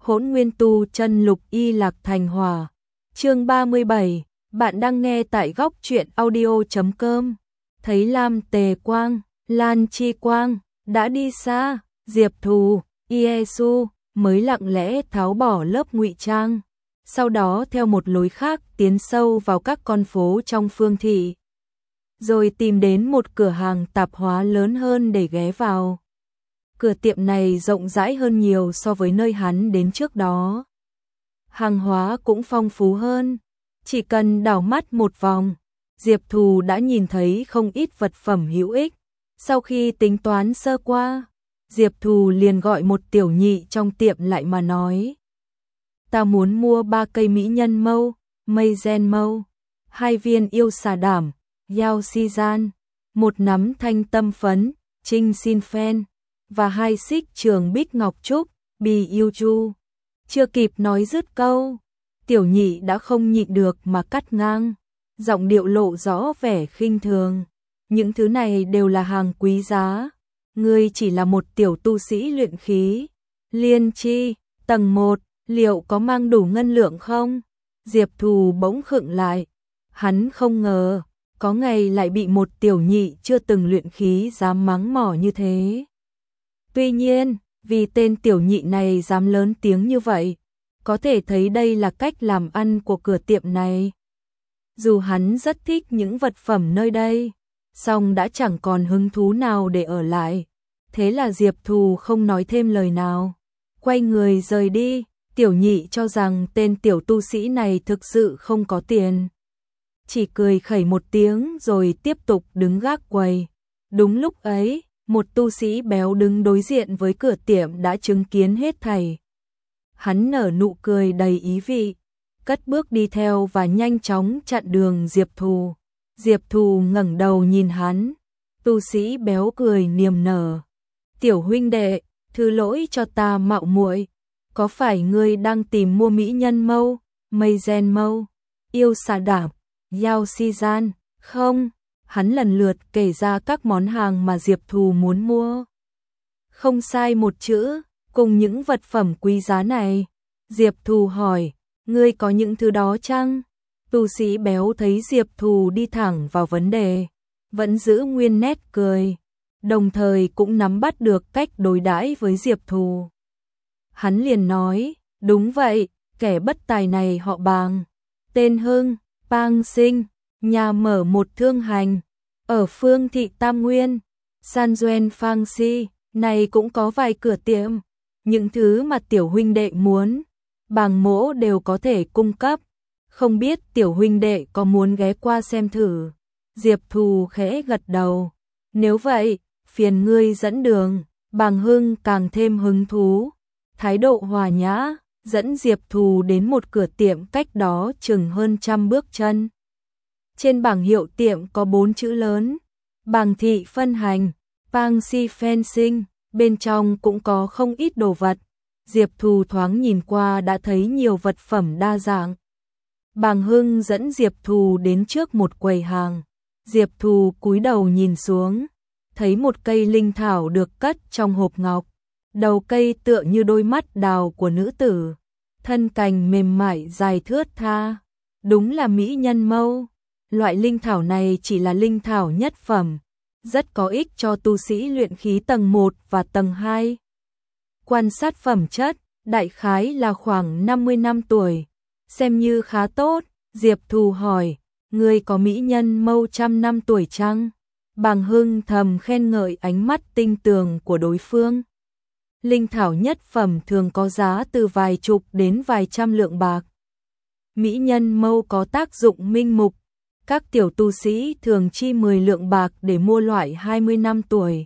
Hỗn Nguyên Tu Chân Lục Y Lạc Thành Hỏa. Chương 37, bạn đang nghe tại góc truyện audio.com. Thấy Lam Tề Quang, Lan Chi Quang đã đi xa, Diệp Thù, Iesu mới lặng lẽ tháo bỏ lớp ngụy trang, sau đó theo một lối khác tiến sâu vào các con phố trong Phương thị, rồi tìm đến một cửa hàng tạp hóa lớn hơn để ghé vào. Cửa tiệm này rộng rãi hơn nhiều so với nơi hắn đến trước đó. Hàng hóa cũng phong phú hơn, chỉ cần đảo mắt một vòng, Diệp Thù đã nhìn thấy không ít vật phẩm hữu ích. Sau khi tính toán sơ qua, Diệp Thù liền gọi một tiểu nhị trong tiệm lại mà nói: "Ta muốn mua 3 cây mỹ nhân mâu, mây gen mâu, 2 viên yêu xà đảm, yao si gian, 1 nắm thanh tâm phấn, trinh xin phen, và 2 xích trường bích ngọc trúc, bì yêu chu." Chưa kịp nói dứt câu, tiểu nhị đã không nhịn được mà cắt ngang, giọng điệu lộ rõ vẻ khinh thường: "Những thứ này đều là hàng quý giá, ngươi chỉ là một tiểu tu sĩ luyện khí, liên chi, tầng 1, liệu có mang đủ ngân lượng không?" Diệp Thù bỗng khựng lại, hắn không ngờ, có ngày lại bị một tiểu nhị chưa từng luyện khí dám mắng mỏ như thế. Tuy nhiên, vì tên tiểu nhị này dám lớn tiếng như vậy, có thể thấy đây là cách làm ăn của cửa tiệm này. Dù hắn rất thích những vật phẩm nơi đây, song đã chẳng còn hứng thú nào để ở lại. Thế là Diệp Thù không nói thêm lời nào, quay người rời đi. Tiểu nhị cho rằng tên tiểu tu sĩ này thực sự không có tiền, chỉ cười khẩy một tiếng rồi tiếp tục đứng gác quầy. Đúng lúc ấy, một tu sĩ béo đứng đối diện với cửa tiệm đã chứng kiến hết thảy. Hắn nở nụ cười đầy ý vị, cất bước đi theo và nhanh chóng chặn đường Diệp Thù. Diệp Thù ngẩng đầu nhìn hắn, tu sĩ béo cười niềm nở: "Tiểu huynh đệ, thứ lỗi cho ta mạo muội, có phải ngươi đang tìm mua mỹ nhân mâu, mây gen mâu, yêu xà đảm, yao si gian không?" Hắn lần lượt kể ra các món hàng mà Diệp Thù muốn mua. Không sai một chữ, cùng những vật phẩm quý giá này. Diệp Thù hỏi: "Ngươi có những thứ đó chăng?" Tu sĩ béo thấy Diệp Thù đi thẳng vào vấn đề, vẫn giữ nguyên nét cười, đồng thời cũng nắm bắt được cách đối đãi với Diệp Thù. Hắn liền nói: "Đúng vậy, kẻ bất tài này họ Bàng, tên Hưng, Bang Sinh, nhà mở một thương hành ở Phương thị Tam Nguyên, San Duên Phang Si, này cũng có vài cửa tiệm. Những thứ mà tiểu huynh đệ muốn, Bàng mỗ đều có thể cung cấp. Không biết tiểu huynh đệ có muốn ghé qua xem thử?" Diệp Thù khẽ gật đầu: "Nếu vậy, phiền ngươi dẫn đường." Bàng Hưng càng thêm hứng thú, thái độ hòa nhã, dẫn Diệp Thù đến một cửa tiệm cách đó chừng hơn 100 bước chân. Trên bảng hiệu tiệm có 4 chữ lớn: Bàng thị phân hành, Bang Si Fencing, bên trong cũng có không ít đồ vật. Diệp Thù thoáng nhìn qua đã thấy nhiều vật phẩm đa dạng. Bàng Hưng dẫn Diệp Thù đến trước một quầy hàng. Diệp Thù cúi đầu nhìn xuống, thấy một cây linh thảo được cất trong hộp ngọc. Đầu cây tựa như đôi mắt đào của nữ tử, thân cành mềm mại dài thướt tha, đúng là mỹ nhân mâu. Loại linh thảo này chỉ là linh thảo nhất phẩm, rất có ích cho tu sĩ luyện khí tầng 1 và tầng 2. Quan sát phẩm chất, đại khái là khoảng 50 năm tuổi, xem như khá tốt. Diệp Thù hỏi: "Ngươi có mỹ nhân mâu 100 năm tuổi chăng?" Bàng Hưng thầm khen ngợi ánh mắt tinh tường của đối phương. Linh thảo nhất phẩm thường có giá từ vài chục đến vài trăm lượng bạc. Mỹ nhân mâu có tác dụng minh mục, các tiểu tu sĩ thường chi 10 lượng bạc để mua loại 20 năm tuổi.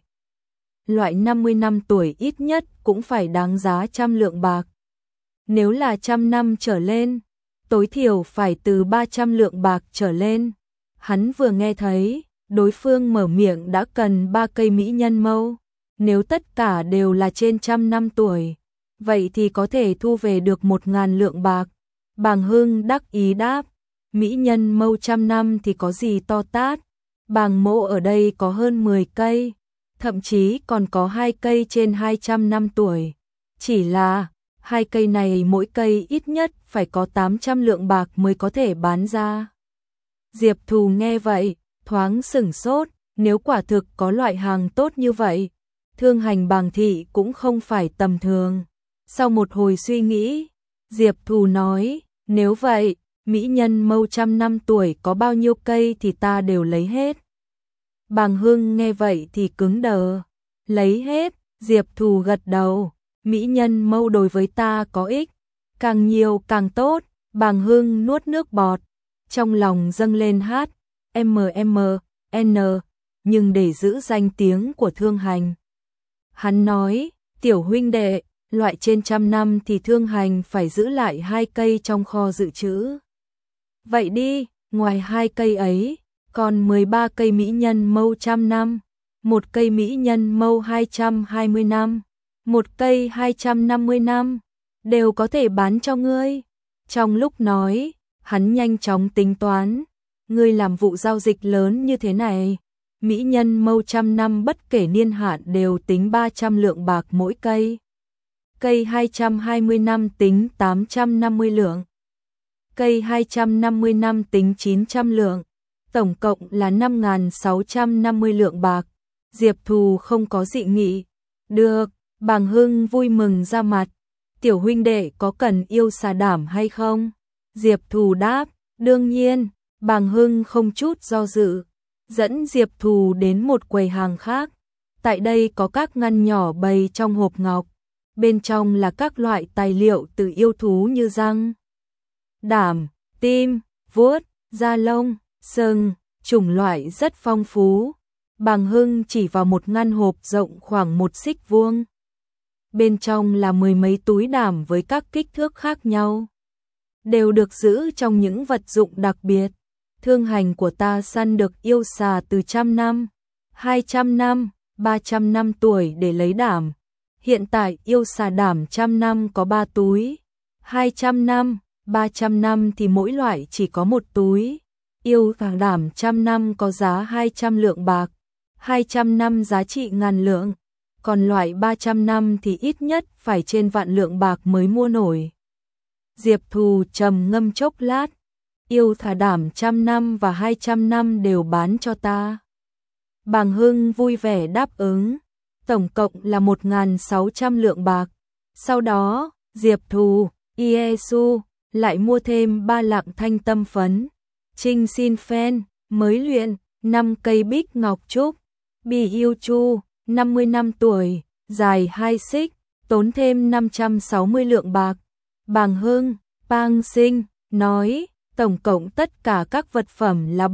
Loại 50 năm tuổi ít nhất cũng phải đáng giá 100 lượng bạc. Nếu là 100 năm trở lên, tối thiểu phải từ 300 lượng bạc trở lên. Hắn vừa nghe thấy, đối phương mở miệng đã cần 3 cây mỹ nhân mâu. Nếu tất cả đều là trên 100 năm tuổi, vậy thì có thể thu về được 1.000 lượng bạc. Bàng Hưng đắc ý đáp: "Mỹ nhân mâu 100 năm thì có gì to tát, Bàng mỗ ở đây có hơn 10 cây, thậm chí còn có 2 cây trên 200 năm tuổi. Chỉ là..." Hai cây này mỗi cây ít nhất phải có 800 lượng bạc mới có thể bán ra. Diệp Thù nghe vậy, thoáng sửng sốt, nếu quả thực có loại hàng tốt như vậy, thương hành Bàng thị cũng không phải tầm thường. Sau một hồi suy nghĩ, Diệp Thù nói, nếu vậy, mỹ nhân mâu 100 năm tuổi có bao nhiêu cây thì ta đều lấy hết. Bàng Hưng nghe vậy thì cứng đờ, lấy hết, Diệp Thù gật đầu, mỹ nhân mâu đối với ta có ích, càng nhiều càng tốt. Bàng Hưng nuốt nước bọt, trong lòng dâng lên hát, n, nhưng để giữ danh tiếng của thương hành. Hắn nói, tiểu huynh đệ, loại trên 100 năm thì thương hành phải giữ lại 2 cây trong kho dự trữ. Vậy đi, ngoài 2 cây ấy, còn 13 cây mỹ nhân mâu 100 năm, một cây mỹ nhân mâu 220 năm, một cây 250 năm, đều có thể bán cho ngươi. Trong lúc nói, hắn nhanh chóng tính toán, ngươi làm vụ giao dịch lớn như thế này, mỹ nhân mâu 100 năm bất kể niên hạn đều tính 300 lượng bạc mỗi cây. Cây 220 năm tính 850 lượng. Cây 250 năm tính 900 lượng. Tổng cộng là 5.650 lượng bạc. Diệp Thù không có dị nghị. Được, Bàng Hưng vui mừng ra mặt. Tiểu huynh đệ có cần yêu xà đảm hay không? Diệp Thù đáp, đương nhiên. Bàng Hưng không chút do dự, dẫn Diệp Thù đến một quầy hàng khác. Tại đây có các ngăn nhỏ bày trong hộp ngọc, bên trong là các loại tài liệu từ yêu thú như răng, đảm, tim, vuốt, da lông, sừng, chủng loại rất phong phú. Bàng Hưng chỉ vào một ngăn hộp rộng khoảng 1 xích vuông. Bên trong là 10 mấy túi đảm với các kích thước khác nhau, đều được giữ trong những vật dụng đặc biệt. Thương hành của ta săn được yêu xà từ 100 năm, 200 năm, 300 năm tuổi để lấy đảm. Hiện tại yêu xà đảm 100 năm có 3 túi, 200 năm, 300 năm thì mỗi loại chỉ có 1 túi. Yêu xà đảm 100 năm có giá 200 lượng bạc, 200 năm giá trị ngàn lượng, còn loại 300 năm thì ít nhất phải trên vạn lượng bạc mới mua nổi. Diệp Thù trầm ngâm chốc lát, yêu thả đảm 100 năm và 200 năm đều bán cho ta. Bàng Hưng vui vẻ đáp ứng, tổng cộng là 1.600 lượng bạc. Sau đó, Diệp Thù, Iesu lại mua thêm 3 lạng thanh tâm phấn, Trinh Xin Phen, mới luyện, 5 cây bích ngọc trúc, Bì Yêu Chu, 50 năm tuổi, dài 2 xích, tốn thêm 560 lượng bạc. Bàng Hưng, Pang Sinh, nói, tổng cộng tất cả các vật phẩm là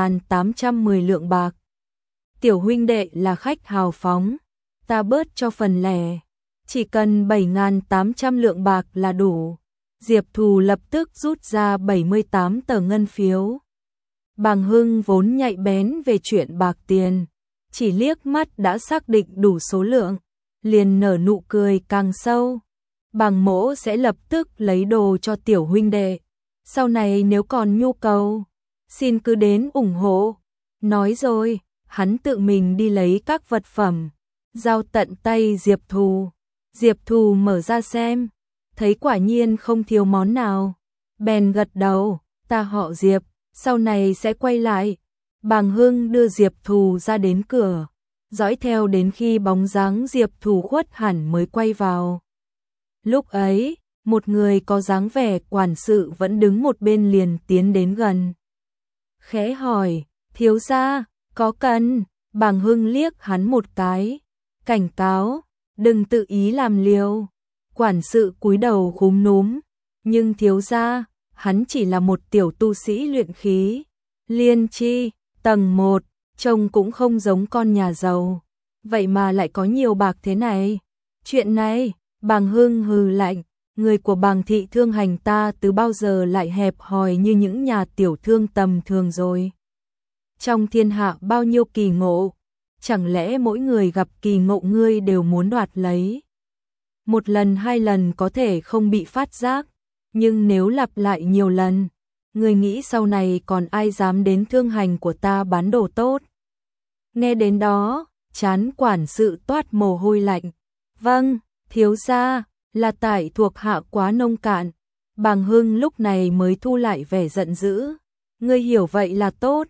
7.810 lượng bạc. Tiểu huynh đệ là khách hào phóng, ta bớt cho phần lẻ, chỉ cần 7.800 lượng bạc là đủ. Diệp Thù lập tức rút ra 78 tờ ngân phiếu. Bàng Hưng vốn nhạy bén về chuyện bạc tiền, chỉ liếc mắt đã xác định đủ số lượng, liền nở nụ cười càng sâu. Bàng mỗ sẽ lập tức lấy đồ cho tiểu huynh đệ, sau này nếu còn nhu cầu, xin cứ đến ủng hộ. Nói rồi, hắn tự mình đi lấy các vật phẩm, giao tận tay Diệp Thù. Diệp Thù mở ra xem, thấy quả nhiên không thiếu món nào, bèn gật đầu, ta họ Diệp, sau này sẽ quay lại. Bàng Hưng đưa Diệp Thù ra đến cửa, dõi theo đến khi bóng dáng Diệp Thù khuất hẳn mới quay vào. Lúc ấy, một người có dáng vẻ quản sự vẫn đứng một bên liền tiến đến gần. Khẽ hỏi, thiếu gia, có cần? Bàng Hưng liếc hắn một cái, cảnh cáo, đừng tự ý làm liều. Quản sự cúi đầu cúm núm, nhưng thiếu gia, hắn chỉ là một tiểu tu sĩ luyện khí, liên chi, tầng 1, trông cũng không giống con nhà giàu, vậy mà lại có nhiều bạc thế này. Chuyện này, Bàng Hưng hừ lạnh, người của Bàng thị thương hành ta từ bao giờ lại hẹp hòi như những nhà tiểu thương tầm thường rồi. Trong thiên hạ bao nhiêu kỳ ngộ, chẳng lẽ mỗi người gặp kỳ ngộ ngươi đều muốn đoạt lấy? Một lần 2 lần có thể không bị phát giác, nhưng nếu lặp lại nhiều lần, ngươi nghĩ sau này còn ai dám đến thương hành của ta bán đồ tốt? Nghe đến đó, trán quản sự toát mồ hôi lạnh. Vâng, thiếu gia. là tại thuộc hạ quá nông cạn. Bàng Hưng lúc này mới thu lại vẻ giận dữ. Ngươi hiểu vậy là tốt.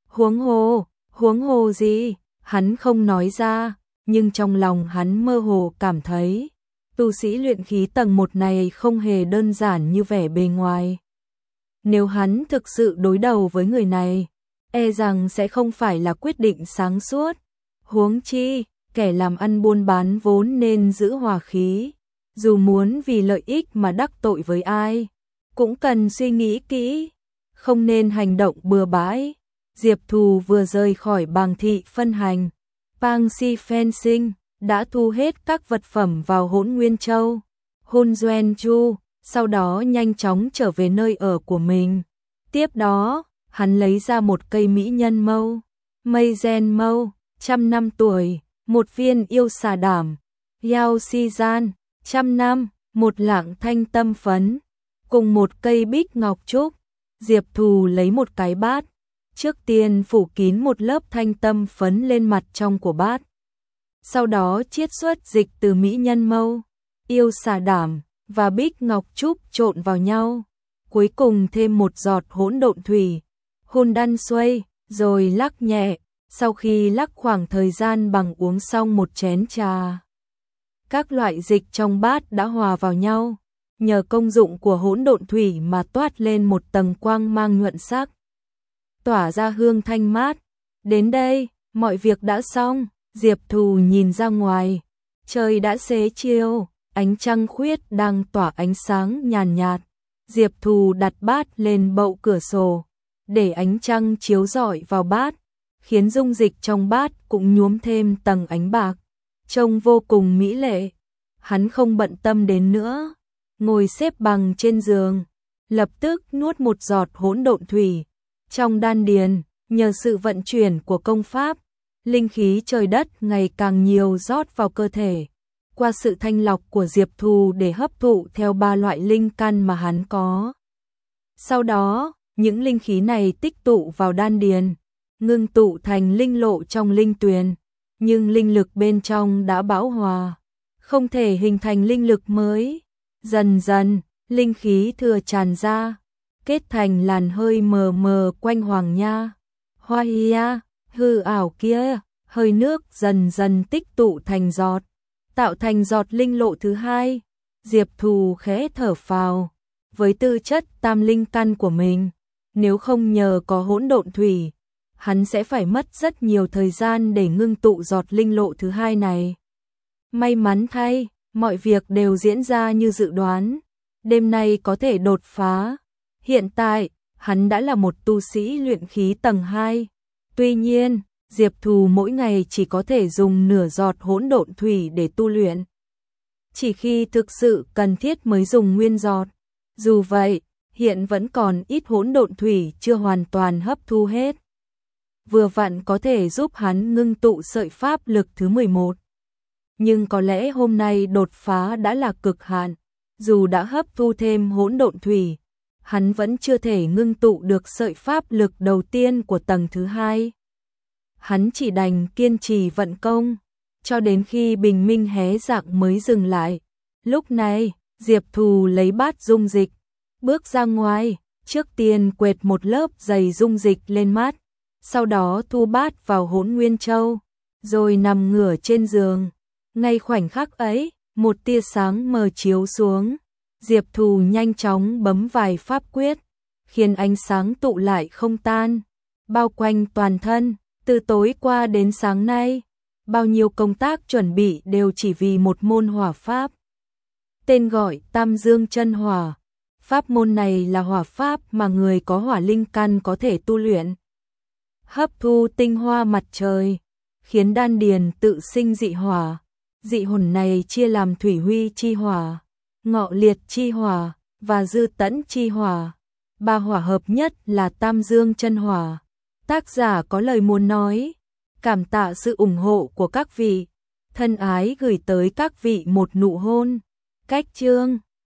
Huống hồ gì? Hắn không nói ra, nhưng trong lòng hắn mơ hồ cảm thấy tu sĩ luyện khí tầng 1 này không hề đơn giản như vẻ bề ngoài. Nếu hắn thực sự đối đầu với người này, e rằng sẽ không phải là quyết định sáng suốt. Huống chi, kẻ làm ăn buôn bán vốn nên giữ hòa khí, dù muốn vì lợi ích mà đắc tội với ai, cũng cần suy nghĩ kỹ, không nên hành động bừa bãi. Diệp Thù vừa rời khỏi Bàng thị phân hành, Pang Si Fencing đã thu hết các vật phẩm vào Hỗn Nguyên Châu, Hun Duen Chu, sau đó nhanh chóng trở về nơi ở của mình. Tiếp đó, hắn lấy ra một cây mỹ nhân mâu, mây gen mâu, 100 năm tuổi, một viên yêu xà đảm, Yao Si Gian, 100 năm, một lạng thanh tâm phấn, cùng một cây bích ngọc trúc. Diệp Thù lấy một cái bát, trước tiên phủ kín một lớp thanh tâm phấn lên mặt trong của bát. Sau đó chiết xuất dịch từ mỹ nhân mâu, yêu xà đảm và bích ngọc trúc trộn vào nhau. Cuối cùng thêm một giọt hỗn độn thủy, hun đan xuây, rồi lắc nhẹ. Sau khi lắc khoảng thời gian bằng uống xong một chén trà, các loại dịch trong bát đã hòa vào nhau. Nhờ công dụng của hỗn độn thủy mà toát lên một tầng quang mang nhuận sắc, tỏa ra hương thanh mát. Đến đây, mọi việc đã xong. Diệp Thù nhìn ra ngoài, trời đã xế chiều, ánh trăng khuyết đang tỏa ánh sáng nhàn nhạt. Diệp Thù đặt bát lên bậu cửa sổ, để ánh trăng chiếu rọi vào bát, khiến dung dịch trong bát cũng nhuốm thêm tầng ánh bạc, trông vô cùng mỹ lệ. Hắn không bận tâm đến nữa, ngồi xếp bằng trên giường, lập tức nuốt một giọt hỗn độn thủy. Trong đan điền, nhờ sự vận chuyển của công pháp, linh khí trời đất ngày càng nhiều rót vào cơ thể, qua sự thanh lọc của Diệp Thù để hấp thụ theo 3 loại linh căn mà hắn có. Sau đó, những linh khí này tích tụ vào đan điền, ngưng tụ thành linh lộ trong linh tuyền, nhưng linh lực bên trong đã bão hòa, không thể hình thành linh lực mới. Dần dần, linh khí thừa tràn ra, kết thành làn hơi mờ mờ quanh Hoàng Nha, Hoa Hia, hư ảo kia. Hơi nước dần dần tích tụ thành giọt, tạo thành giọt linh lộ thứ hai. Diệp Thù khẽ thở phào, với tư chất tam linh căn của mình, nếu không nhờ có hỗn độn thủy, hắn sẽ phải mất rất nhiều thời gian để ngưng tụ giọt linh lộ thứ hai này. May mắn thay, mọi việc đều diễn ra như dự đoán, đêm nay có thể đột phá. Hiện tại, hắn đã là một tu sĩ luyện khí tầng 2. Tuy nhiên, Diệp Thù mỗi ngày chỉ có thể dùng nửa giọt hỗn độn thủy để tu luyện. Chỉ khi thực sự cần thiết mới dùng nguyên giọt. Dù vậy, hiện vẫn còn ít hỗn độn thủy chưa hoàn toàn hấp thu hết. Vừa vặn có thể giúp hắn ngưng tụ sợi pháp lực thứ 11. Nhưng có lẽ hôm nay đột phá đã là cực hạn. Dù đã hấp thu thêm hỗn độn thủy, hắn vẫn chưa thể ngưng tụ được sợi pháp lực đầu tiên của tầng thứ 2. Hắn chỉ đành kiên trì vận công, cho đến khi bình minh hé rạng mới dừng lại. Lúc này, Diệp Thù lấy bát dung dịch, bước ra ngoài, trước tiên quệt một lớp dày dung dịch lên mắt, sau đó thu bát vào Hỗn Nguyên Châu, rồi nằm ngửa trên giường. Ngay khoảnh khắc ấy, một tia sáng mờ chiếu xuống, Diệp Thù nhanh chóng bấm vài pháp quyết, khiến ánh sáng tụ lại không tan, bao quanh toàn thân. Từ tối qua đến sáng nay, bao nhiêu công tác chuẩn bị đều chỉ vì một môn hỏa pháp. Tên gọi Tam Dương Chân Hỏa. Pháp môn này là hỏa pháp mà người có hỏa linh căn có thể tu luyện. Hấp thu tinh hoa mặt trời, khiến đan điền tự sinh dị hỏa. Dị hồn này chia làm thủy huy chi hỏa, ngọ liệt chi hỏa và dư tẫn chi hỏa. 3 hỏa hợp nhất là Tam Dương Chân Hỏa. Tác giả có lời muốn nói, cảm tạ sự ủng hộ của các vị, thân ái gửi tới các vị một nụ hôn. Cách chương